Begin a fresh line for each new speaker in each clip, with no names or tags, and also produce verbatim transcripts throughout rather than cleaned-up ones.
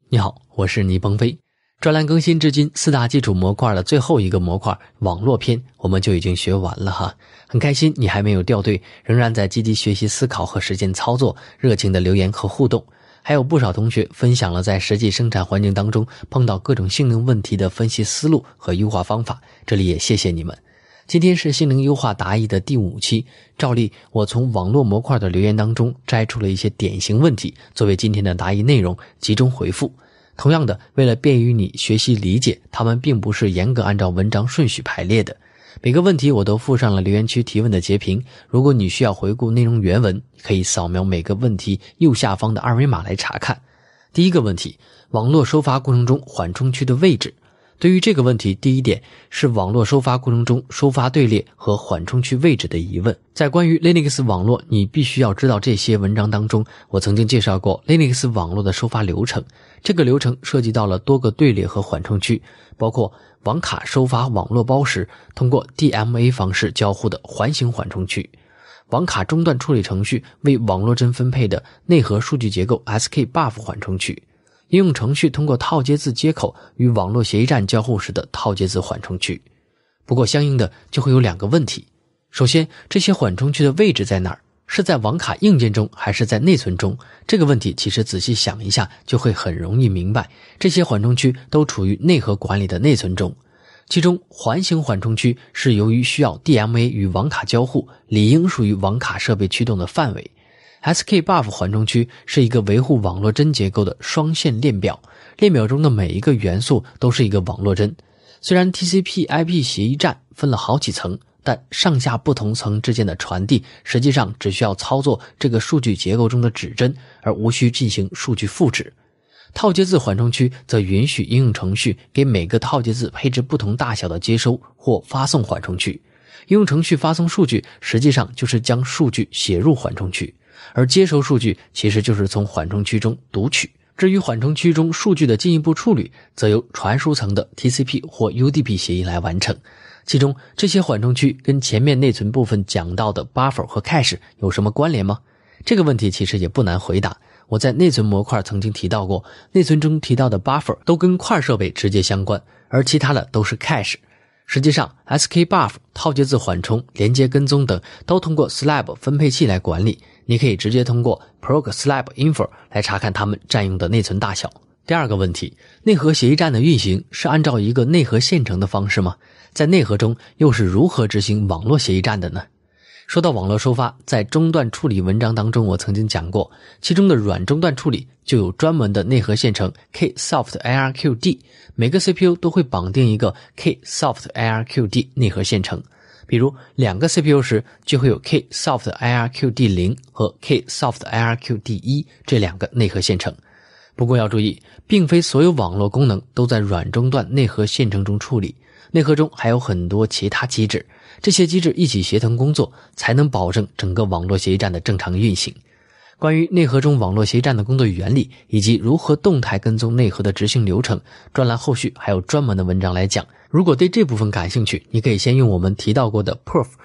你好，我是倪鹏飞。专栏更新至今，四大基础模块的最后一个模块网络篇我们就已经学完了哈。很开心你还没有掉队，仍然在积极学习思考和实践操作，热情的留言和互动。还有不少同学分享了在实际生产环境当中碰到各种性能问题的分析思路和优化方法，这里也谢谢你们。今天是性能优化答疑的第五期，照例我从网络模块的留言当中摘出了一些典型问题，作为今天的答疑内容集中回复。同样的，为了便于你学习理解，他们并不是严格按照文章顺序排列的。每个问题我都附上了留言区提问的截屏，如果你需要回顾内容原文，可以扫描每个问题右下方的二维码来查看。第一个问题，网络收发过程中缓冲区的位置。对于这个问题，第一点是网络收发过程中收发队列和缓冲区位置的疑问。在关于 Linux 网络你必须要知道这些文章当中，我曾经介绍过 Linux 网络的收发流程。这个流程涉及到了多个队列和缓冲区，包括网卡收发网络包时通过 D M A 方式交互的环形缓冲区，网卡中断处理程序为网络帧分配的内核数据结构 S K buff 缓冲区，应用程序通过套接字接口与网络协议站交互时的套接字缓冲区。不过相应的就会有两个问题。首先，这些缓冲区的位置在哪儿？是在网卡硬件中还是在内存中？这个问题其实仔细想一下就会很容易明白，这些缓冲区都处于内核管理的内存中。其中环形缓冲区是由于需要 D M A 与网卡交互，理应属于网卡设备驱动的范围。S K buff 缓冲区是一个维护网络帧结构的双线链表，链表中的每一个元素都是一个网络帧。虽然 T C P I P 协议站分了好几层，但上下不同层之间的传递实际上只需要操作这个数据结构中的指针，而无需进行数据复制。套接字缓冲区则允许应用程序给每个套接字配置不同大小的接收或发送缓冲区。应用程序发送数据实际上就是将数据写入缓冲区，而接收数据其实就是从缓冲区中读取。至于缓冲区中数据的进一步处理，则由传输层的 T C P 或 U D P 协议来完成。其中这些缓冲区跟前面内存部分讲到的 buffer 和 cache 有什么关联吗？这个问题其实也不难回答。我在内存模块曾经提到过，内存中提到的 buffer 都跟块设备直接相关，而其他的都是 cache。实际上 S K buff、 套接字缓冲、连接跟踪等都通过 slab 分配器来管理，你可以直接通过 proc slab info 来查看它们占用的内存大小。第二个问题，内核协议站的运行是按照一个内核线程的方式吗？在内核中又是如何执行网络协议站的呢？说到网络收发，在中断处理文章当中我曾经讲过，其中的软中断处理就有专门的内核线程 Ksoft I R Q D， 每个 C P U 都会绑定一个 Ksoft I R Q D 内核线程。比如两个 C P U 时就会有 Ksoft I R Q D 零 和 Ksoft I R Q D 一 这两个内核线程。不过要注意，并非所有网络功能都在软中断内核线程中处理，内核中还有很多其他机制，这些机制一起协同工作，才能保证整个网络协议站的正常运行。关于内核中网络协议站的工作原理以及如何动态跟踪内核的执行流程，专栏后续还有专门的文章来讲。如果对这部分感兴趣，你可以先用我们提到过的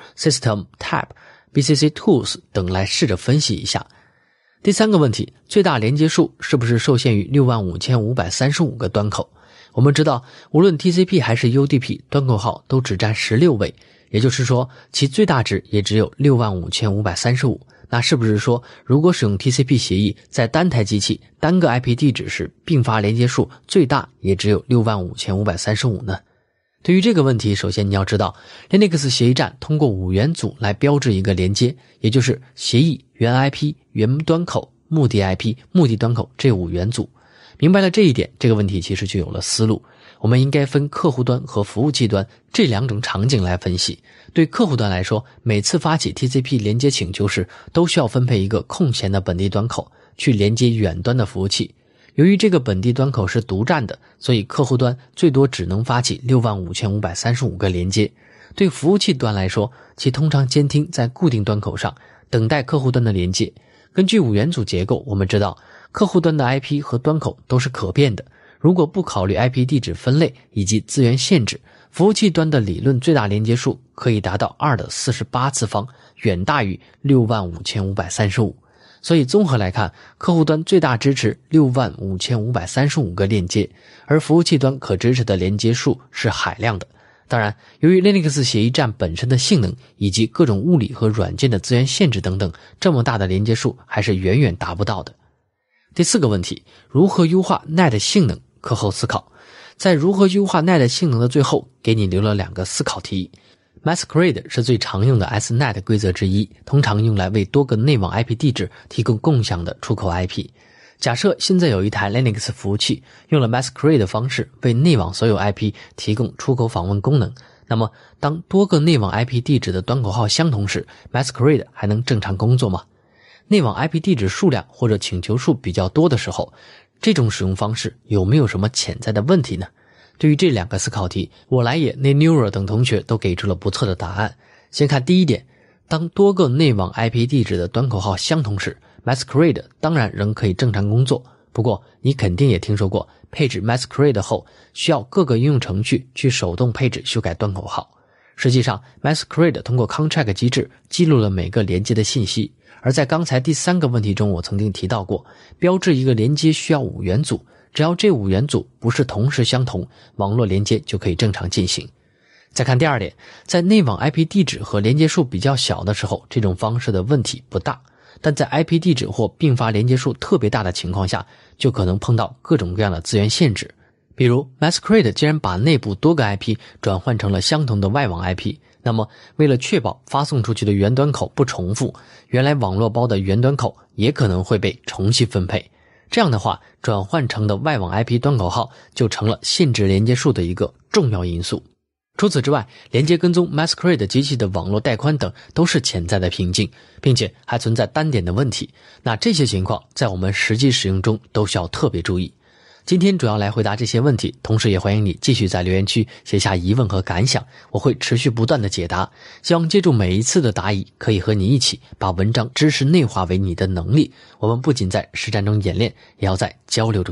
Proof、System、Tab、B C C Tools 等来试着分析一下。第三个问题，最大连接数是不是受限于 六万五千五百三十五 个端口？我们知道，无论 T C P 还是 U D P 端口号都只占十六位，也就是说其最大值也只有 六万五千五百三十五。那是不是说，如果使用 T C P 协议，在单台机器单个 I P 地址时，并发连接数最大也只有 六万五千五百三十五 呢？对于这个问题，首先你要知道 Linux 协议站通过五元组来标志一个连接，也就是协议、原 I P、原端口、目的 I P、目的端口这五元组。明白了这一点，这个问题其实就有了思路。我们应该分客户端和服务器端这两种场景来分析。对客户端来说，每次发起 T C P 连接请求时，都需要分配一个空闲的本地端口去连接远端的服务器。由于这个本地端口是独占的，所以客户端最多只能发起 六万五千五百三十五 个连接。对服务器端来说，其通常监听在固定端口上，等待客户端的连接。根据五元组结构，我们知道客户端的 I P 和端口都是可变的。如果不考虑 I P 地址分类以及资源限制，服务器端的理论最大连接数可以达到二的四十八次方，远大于 六万五千五百三十五。 所以综合来看，客户端最大支持六万五千五百三十五个链接，而服务器端可支持的连接数是海量的。当然，由于 Linux 协议站本身的性能以及各种物理和软件的资源限制等等，这么大的连接数还是远远达不到的。第四个问题，如何优化 N A T 性能？课后思考。在如何优化 N A T 性能的最后，给你留了两个思考题。Masquerade 是最常用的 S N A T 规则之一，通常用来为多个内网 I P 地址提供共享的出口 I P。假设现在有一台 Linux 服务器用了 Masquerade 的方式为内网所有 I P 提供出口访问功能，那么当多个内网 I P 地址的端口号相同时， Masquerade 还能正常工作吗？内网 I P 地址数量或者请求数比较多的时候，这种使用方式有没有什么潜在的问题呢？对于这两个思考题，我来也、Neura 等同学都给出了不错的答案。先看第一点，当多个内网 I P 地址的端口号相同时， Masquerade 当然仍可以正常工作。不过你肯定也听说过，配置 Masquerade 后需要各个应用程序去手动配置修改端口号。实际上 Masquerade 通过 Contract 机制记录了每个连接的信息，而在刚才第三个问题中，我曾经提到过，标志一个连接需要五元组，只要这五元组不是同时相同，网络连接就可以正常进行。再看第二点，在内网 I P 地址和连接数比较小的时候，这种方式的问题不大，但在 I P 地址或并发连接数特别大的情况下，就可能碰到各种各样的资源限制。比如 Masquerade 既然把内部多个 I P 转换成了相同的外网 I P， 那么为了确保发送出去的源端口不重复，原来网络包的源端口也可能会被重新分配。这样的话，转换成的外网 I P 端口号就成了限制连接数的一个重要因素。除此之外，连接跟踪 Masquerade 机器的网络带宽等都是潜在的瓶颈，并且还存在单点的问题。那这些情况在我们实际使用中都需要特别注意。今天主要来回答这些问题，同时也欢迎你继续在留言区写下疑问和感想，我会持续不断的解答。希望借助每一次的答疑，可以和你一起把文章知识内化为你的能力。我们不仅在实战中演练，也要在交流中